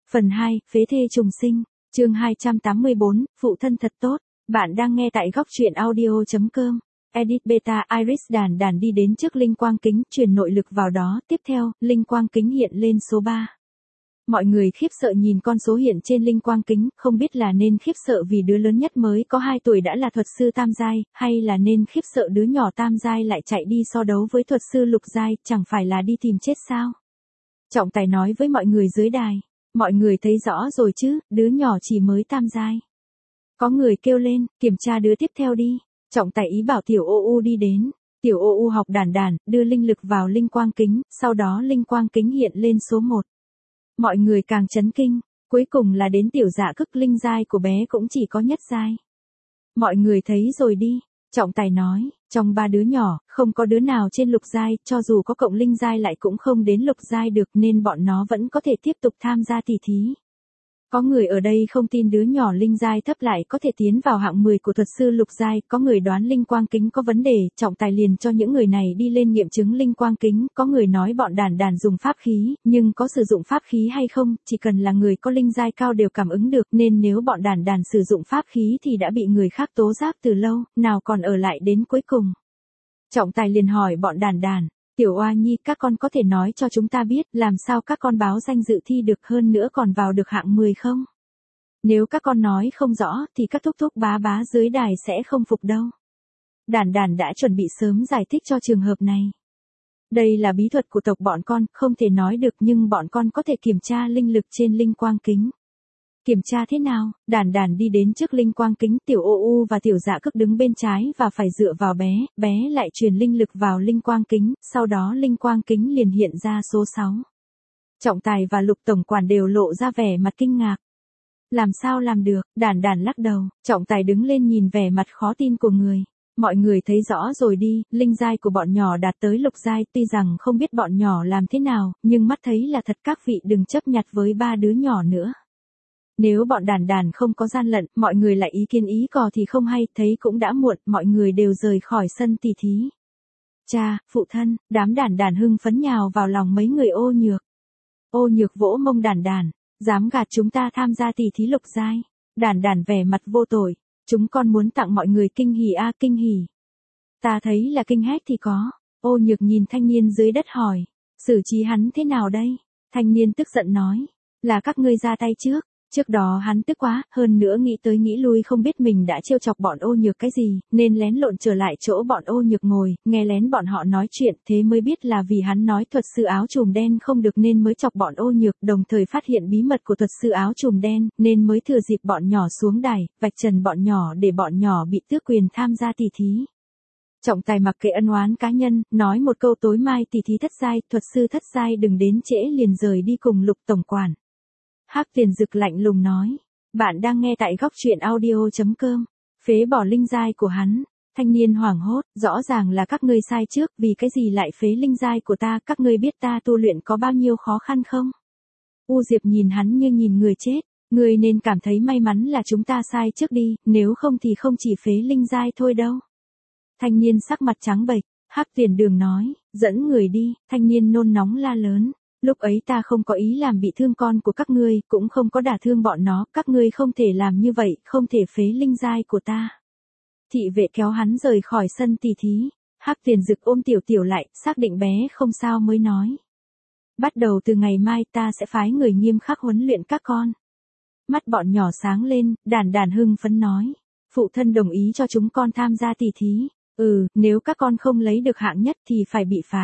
Phần 2, phế thê trùng sinh, chương 284, phụ thân thật tốt. Bạn đang nghe tại góc truyện audio.com. Edit beta Iris đàn đàn đi đến trước linh quang kính, truyền nội lực vào đó. Tiếp theo, linh quang kính hiện lên số 3. Mọi người khiếp sợ nhìn con số hiện trên linh quang kính, không biết là nên khiếp sợ vì đứa lớn nhất mới có 2 tuổi đã là thuật sư tam giai, hay là nên khiếp sợ đứa nhỏ tam giai lại chạy đi so đấu với thuật sư lục giai, chẳng phải là đi tìm chết sao? Trọng tài nói với mọi người dưới đài. Mọi người thấy rõ rồi chứ, đứa nhỏ chỉ mới tam giai. Có người kêu lên, kiểm tra đứa tiếp theo đi. Trọng tài ý bảo tiểu ô u đi đến. Tiểu ô u học đàn đàn, đưa linh lực vào linh quang kính, sau đó linh quang kính hiện lên số 1. Mọi người càng chấn kinh, cuối cùng là đến tiểu dạ cức, linh giai của bé cũng chỉ có nhất giai. Mọi người thấy rồi đi. Trọng tài nói, trong 3 đứa nhỏ, không có đứa nào trên lục giai, cho dù có cộng linh giai lại cũng không đến lục giai được nên bọn nó vẫn có thể tiếp tục tham gia tỷ thí. Có người ở đây không tin đứa nhỏ linh giai thấp lại có thể tiến vào hạng 10 của thuật sư lục giai, có người đoán linh quang kính có vấn đề, trọng tài liền cho những người này đi lên nghiệm chứng linh quang kính, có người nói bọn đàn đàn dùng pháp khí, nhưng có sử dụng pháp khí hay không, chỉ cần là người có linh giai cao đều cảm ứng được, nên nếu bọn đàn đàn sử dụng pháp khí thì đã bị người khác tố giác từ lâu, nào còn ở lại đến cuối cùng. Trọng tài liền hỏi bọn đàn đàn. Tiểu oa nhi, các con có thể nói cho chúng ta biết làm sao các con báo danh dự thi được, hơn nữa còn vào được hạng 10 không? Nếu các con nói không rõ thì các thúc thúc bá bá dưới đài sẽ không phục đâu. Đàn đàn đã chuẩn bị sớm giải thích cho trường hợp này. Đây là bí thuật của tộc bọn con, không thể nói được nhưng bọn con có thể kiểm tra linh lực trên linh quang kính. Kiểm tra thế nào? Đàn đàn đi đến trước linh quang kính, tiểu ô u và tiểu dạ cức đứng bên trái và phải dựa vào bé, bé lại truyền linh lực vào linh quang kính, sau đó linh quang kính liền hiện ra số 6. Trọng tài và lục tổng quản đều lộ ra vẻ mặt kinh ngạc. Làm sao làm được? Đàn đàn lắc đầu, trọng tài đứng lên nhìn vẻ mặt khó tin của người. Mọi người thấy rõ rồi đi, linh giai của bọn nhỏ đạt tới lục giai, tuy rằng không biết bọn nhỏ làm thế nào, nhưng mắt thấy là thật, các vị đừng chấp nhặt với 3 đứa nhỏ nữa. Nếu bọn đàn đàn không có gian lận, mọi người lại ý kiến ý cò thì không hay, thấy cũng đã muộn, mọi người đều rời khỏi sân tỷ thí. Cha, phụ thân, đám đàn đàn hưng phấn nhào vào lòng mấy người ô nhược. Ô nhược vỗ mông đàn đàn, dám gạt chúng ta tham gia tỷ thí lục giai. Đàn đàn vẻ mặt vô tội, chúng con muốn tặng mọi người kinh hỉ a, kinh hỉ. Ta thấy là kinh hét thì có. Ô nhược nhìn thanh niên dưới đất hỏi, xử trí hắn thế nào đây? Thanh niên tức giận nói, là các ngươi ra tay trước. Trước đó hắn tức quá, hơn nữa nghĩ tới nghĩ lui không biết mình đã trêu chọc bọn ô nhược cái gì, nên lén lộn trở lại chỗ bọn ô nhược ngồi, nghe lén bọn họ nói chuyện, thế mới biết là vì hắn nói thuật sư áo chùm đen không được nên mới chọc bọn ô nhược, đồng thời phát hiện bí mật của thuật sư áo chùm đen, nên mới thừa dịp bọn nhỏ xuống đài, vạch trần bọn nhỏ để bọn nhỏ bị tước quyền tham gia tỷ thí. Trọng tài mặc kệ ân oán cá nhân, nói một câu tối mai tỷ thí thất giai, thuật sư thất giai đừng đến trễ, liền rời đi cùng lục tổng quản. Hắc Tiền Dực lạnh lùng nói, bạn đang nghe tại góc truyện audio.com, phế bỏ linh giai của hắn. Thanh niên hoảng hốt, rõ ràng là các ngươi sai trước, vì cái gì lại phế linh giai của ta, các ngươi biết ta tu luyện có bao nhiêu khó khăn không? U Diệp nhìn hắn như nhìn người chết, ngươi nên cảm thấy may mắn là chúng ta sai trước đi, nếu không thì không chỉ phế linh giai thôi đâu. Thanh niên sắc mặt trắng bệch, Hắc Tiền Đường nói, dẫn người đi, thanh niên nôn nóng la lớn. Lúc ấy ta không có ý làm bị thương con của các ngươi, cũng không có đả thương bọn nó, các ngươi không thể làm như vậy, không thể phế linh giai của ta. Thị vệ kéo hắn rời khỏi sân tỷ thí. Hắc Tiền Dực ôm tiểu tiểu lại, xác định bé không sao mới nói. Bắt đầu từ ngày mai ta sẽ phái người nghiêm khắc huấn luyện các con. Mắt bọn nhỏ sáng lên, đàn đàn hưng phấn nói. Phụ thân đồng ý cho chúng con tham gia tỷ thí. Nếu các con không lấy được hạng nhất thì phải bị phạt.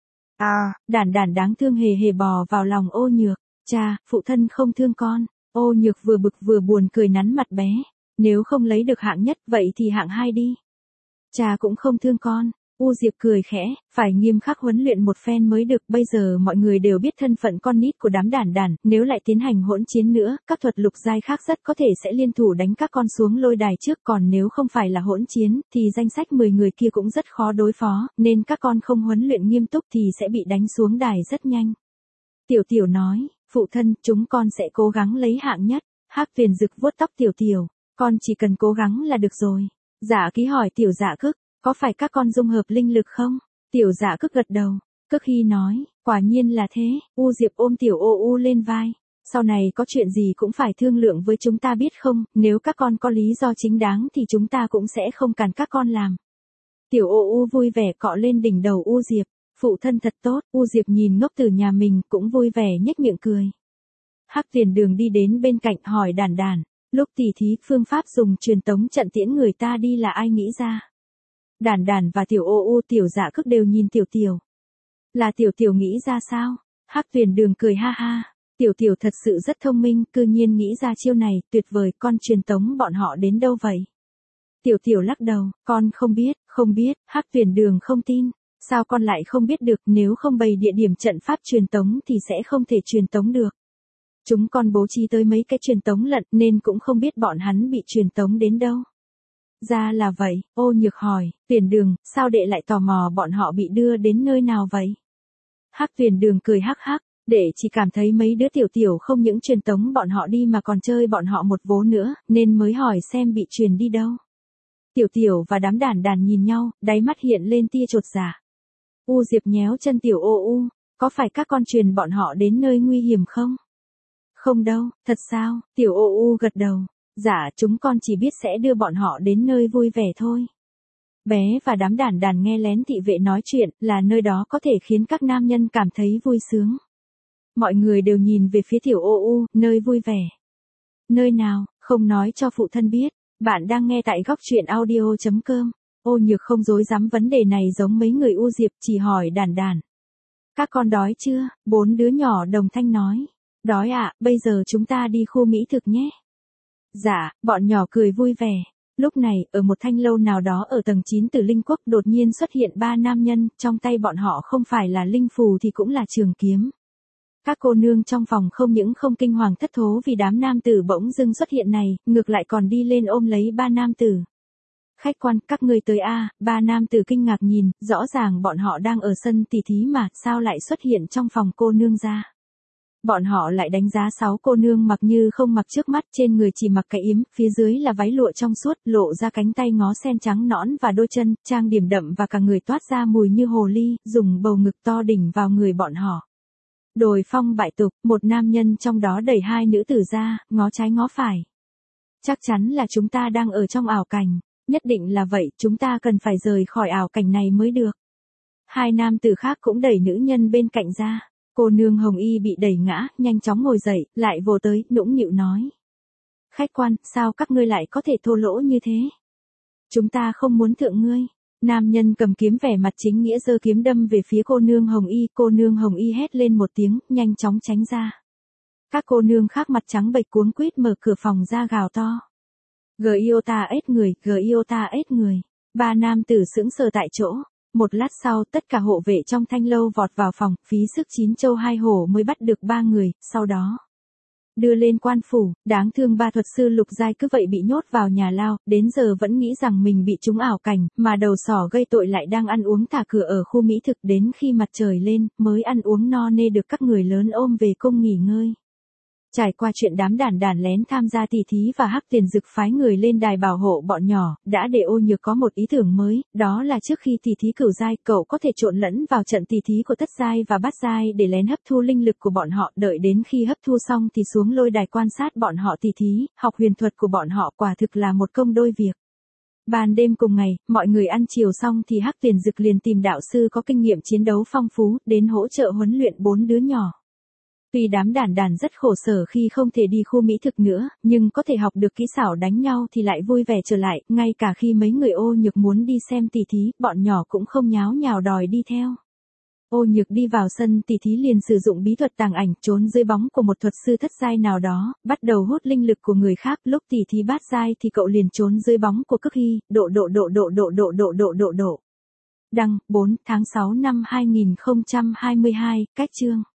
Đàn đàn đáng thương hề hề bò vào lòng ô nhược. Cha, phụ thân không thương con. Ô nhược vừa bực vừa buồn cười nắn mặt bé. Nếu không lấy được hạng nhất vậy thì hạng 2 đi. Cha cũng không thương con. U Diệp cười khẽ, phải nghiêm khắc huấn luyện một phen mới được, bây giờ mọi người đều biết thân phận con nít của đám đàn đàn, nếu lại tiến hành hỗn chiến nữa, các thuật lục giai khác rất có thể sẽ liên thủ đánh các con xuống lôi đài trước, còn nếu không phải là hỗn chiến, thì danh sách 10 người kia cũng rất khó đối phó, nên các con không huấn luyện nghiêm túc thì sẽ bị đánh xuống đài rất nhanh. Tiểu tiểu nói, phụ thân, chúng con sẽ cố gắng lấy hạng nhất. Hắc Tiền Dực vuốt tóc tiểu tiểu, con chỉ cần cố gắng là được rồi. Dạ Ký hỏi tiểu dạ cức, có phải các con dung hợp linh lực không? Tiểu dạ cức gật đầu. Cức Hy nói, quả nhiên là thế. U Diệp ôm tiểu ô u lên vai. Sau này có chuyện gì cũng phải thương lượng với chúng ta biết không, nếu các con có lý do chính đáng thì chúng ta cũng sẽ không cản các con làm. Tiểu ô u vui vẻ cọ lên đỉnh đầu U Diệp, phụ thân thật tốt, U Diệp nhìn ngốc tử nhà mình cũng vui vẻ nhếch miệng cười. Hắc Tiền Đường đi đến bên cạnh hỏi Đản Đản, lúc tỉ thí phương pháp dùng truyền tống trận tiễn người ta đi là ai nghĩ ra? Đản Đản và Tiểu ô u Tiểu Dạ Cức đều nhìn Tiểu Tiểu. Là Tiểu Tiểu nghĩ ra sao? Hắc Tiền Đường cười ha ha. Tiểu Tiểu thật sự rất thông minh, cư nhiên nghĩ ra chiêu này, tuyệt vời, con truyền tống bọn họ đến đâu vậy? Tiểu Tiểu lắc đầu, con không biết, Hắc Tiền Đường không tin. Sao con lại không biết được, nếu không bày địa điểm trận pháp truyền tống thì sẽ không thể truyền tống được. Chúng con bố trí tới mấy cái truyền tống lận nên cũng không biết bọn hắn bị truyền tống đến đâu. Ra là vậy, Ô Nhược hỏi, Tiền Đường, sao đệ lại tò mò bọn họ bị đưa đến nơi nào vậy? Hắc Tiền Đường cười hắc hắc, đệ chỉ cảm thấy mấy đứa tiểu tiểu không những truyền tống bọn họ đi mà còn chơi bọn họ một vố nữa, nên mới hỏi xem bị truyền đi đâu. Tiểu Tiểu và đám Đản Đản nhìn nhau, đáy mắt hiện lên tia chột dạ. U Diệp nhéo chân Tiểu ô u, có phải các con truyền bọn họ đến nơi nguy hiểm không? Không đâu, thật sao? Tiểu ô u gật đầu. Dạ, chúng con chỉ biết sẽ đưa bọn họ đến nơi vui vẻ thôi. Bé và đám Đản Đản nghe lén thị vệ nói chuyện, là nơi đó có thể khiến các nam nhân cảm thấy vui sướng. Mọi người đều nhìn về phía Tiểu ô u, nơi vui vẻ. Nơi nào, không nói cho phụ thân biết. Bạn đang nghe tại góc truyện audio.com. Ô Nhược không dối dám vấn đề này giống mấy người U Diệp, chỉ hỏi Đản Đản. Các con đói chưa? 4 đứa nhỏ đồng thanh nói. Đói ạ, bây giờ chúng ta đi khu mỹ thực nhé. Dạ, bọn nhỏ cười vui vẻ. Lúc này, ở một thanh lâu nào đó ở tầng 9 Tử Linh Quốc đột nhiên xuất hiện 3 nam nhân, trong tay bọn họ không phải là linh phù thì cũng là trường kiếm. Các cô nương trong phòng không những không kinh hoàng thất thố vì đám nam tử bỗng dưng xuất hiện này, ngược lại còn đi lên ôm lấy 3 nam tử. Khách quan, các ngươi tới a? 3 nam tử kinh ngạc nhìn, rõ ràng bọn họ đang ở sân tỉ thí mà, sao lại xuất hiện trong phòng cô nương ra? Bọn họ lại đánh giá 6 cô nương mặc như không mặc trước mắt, trên người chỉ mặc cái yếm, phía dưới là váy lụa trong suốt, lộ ra cánh tay ngó sen trắng nõn và đôi chân, trang điểm đậm và cả người toát ra mùi như hồ ly, dùng bầu ngực to đỉnh vào người bọn họ. Đồi phong bại tục, một nam nhân trong đó đẩy 2 nữ tử ra, ngó trái ngó phải. Chắc chắn là chúng ta đang ở trong ảo cảnh, nhất định là vậy, chúng ta cần phải rời khỏi ảo cảnh này mới được. 2 nam tử khác cũng đẩy nữ nhân bên cạnh ra. Cô nương Hồng Y bị đẩy ngã, nhanh chóng ngồi dậy, lại vồ tới, nũng nịu nói. Khách quan, sao các ngươi lại có thể thô lỗ như thế? Chúng ta không muốn thượng ngươi. Nam nhân cầm kiếm vẻ mặt chính nghĩa giơ kiếm đâm về phía cô nương Hồng Y hét lên một tiếng, nhanh chóng tránh ra. Các cô nương khác mặt trắng bệch cuống quýt mở cửa phòng ra gào to. Giota ết người. 3 nam tử sững sờ tại chỗ. Một lát sau, tất cả hộ vệ trong thanh lâu vọt vào phòng, phí sức 9 châu 2 hổ mới bắt được 3 người, sau đó đưa lên quan phủ. Đáng thương 3 thuật sư lục giai cứ vậy bị nhốt vào nhà lao, đến giờ vẫn nghĩ rằng mình bị trúng ảo cảnh, mà đầu sỏ gây tội lại đang ăn uống thả cửa ở khu mỹ thực, đến khi mặt trời lên, mới ăn uống no nê được các người lớn ôm về cung nghỉ ngơi. Trải qua chuyện đám Đản Đản lén tham gia tỉ thí và Hắc Tiền Dực phái người lên đài bảo hộ bọn nhỏ, đã để Ô Nhược có một ý tưởng mới, đó là trước khi tỉ thí cửu giai, cậu có thể trộn lẫn vào trận tỉ thí của thất giai và bát giai để lén hấp thu linh lực của bọn họ, đợi đến khi hấp thu xong thì xuống lôi đài quan sát bọn họ tỉ thí, học huyền thuật của bọn họ, quả thực là một công đôi việc. Ban đêm cùng ngày, mọi người ăn chiều xong thì Hắc Tiền Dực liền tìm đạo sư có kinh nghiệm chiến đấu phong phú, đến hỗ trợ huấn luyện 4 đứa nhỏ. Tuy đám Đản Đản rất khổ sở khi không thể đi khu mỹ thực nữa, nhưng có thể học được kỹ xảo đánh nhau thì lại vui vẻ trở lại, ngay cả khi mấy người Ô Nhược muốn đi xem tỉ thí, bọn nhỏ cũng không nháo nhào đòi đi theo. Ô Nhược đi vào sân tỉ thí liền sử dụng bí thuật tàng ảnh, trốn dưới bóng của một thuật sư thất giai nào đó, bắt đầu hút linh lực của người khác, lúc tỉ thí bát giai thì cậu liền trốn dưới bóng của Cực Hy, độ. Đăng, 4 tháng 6 năm 2022, cách chương.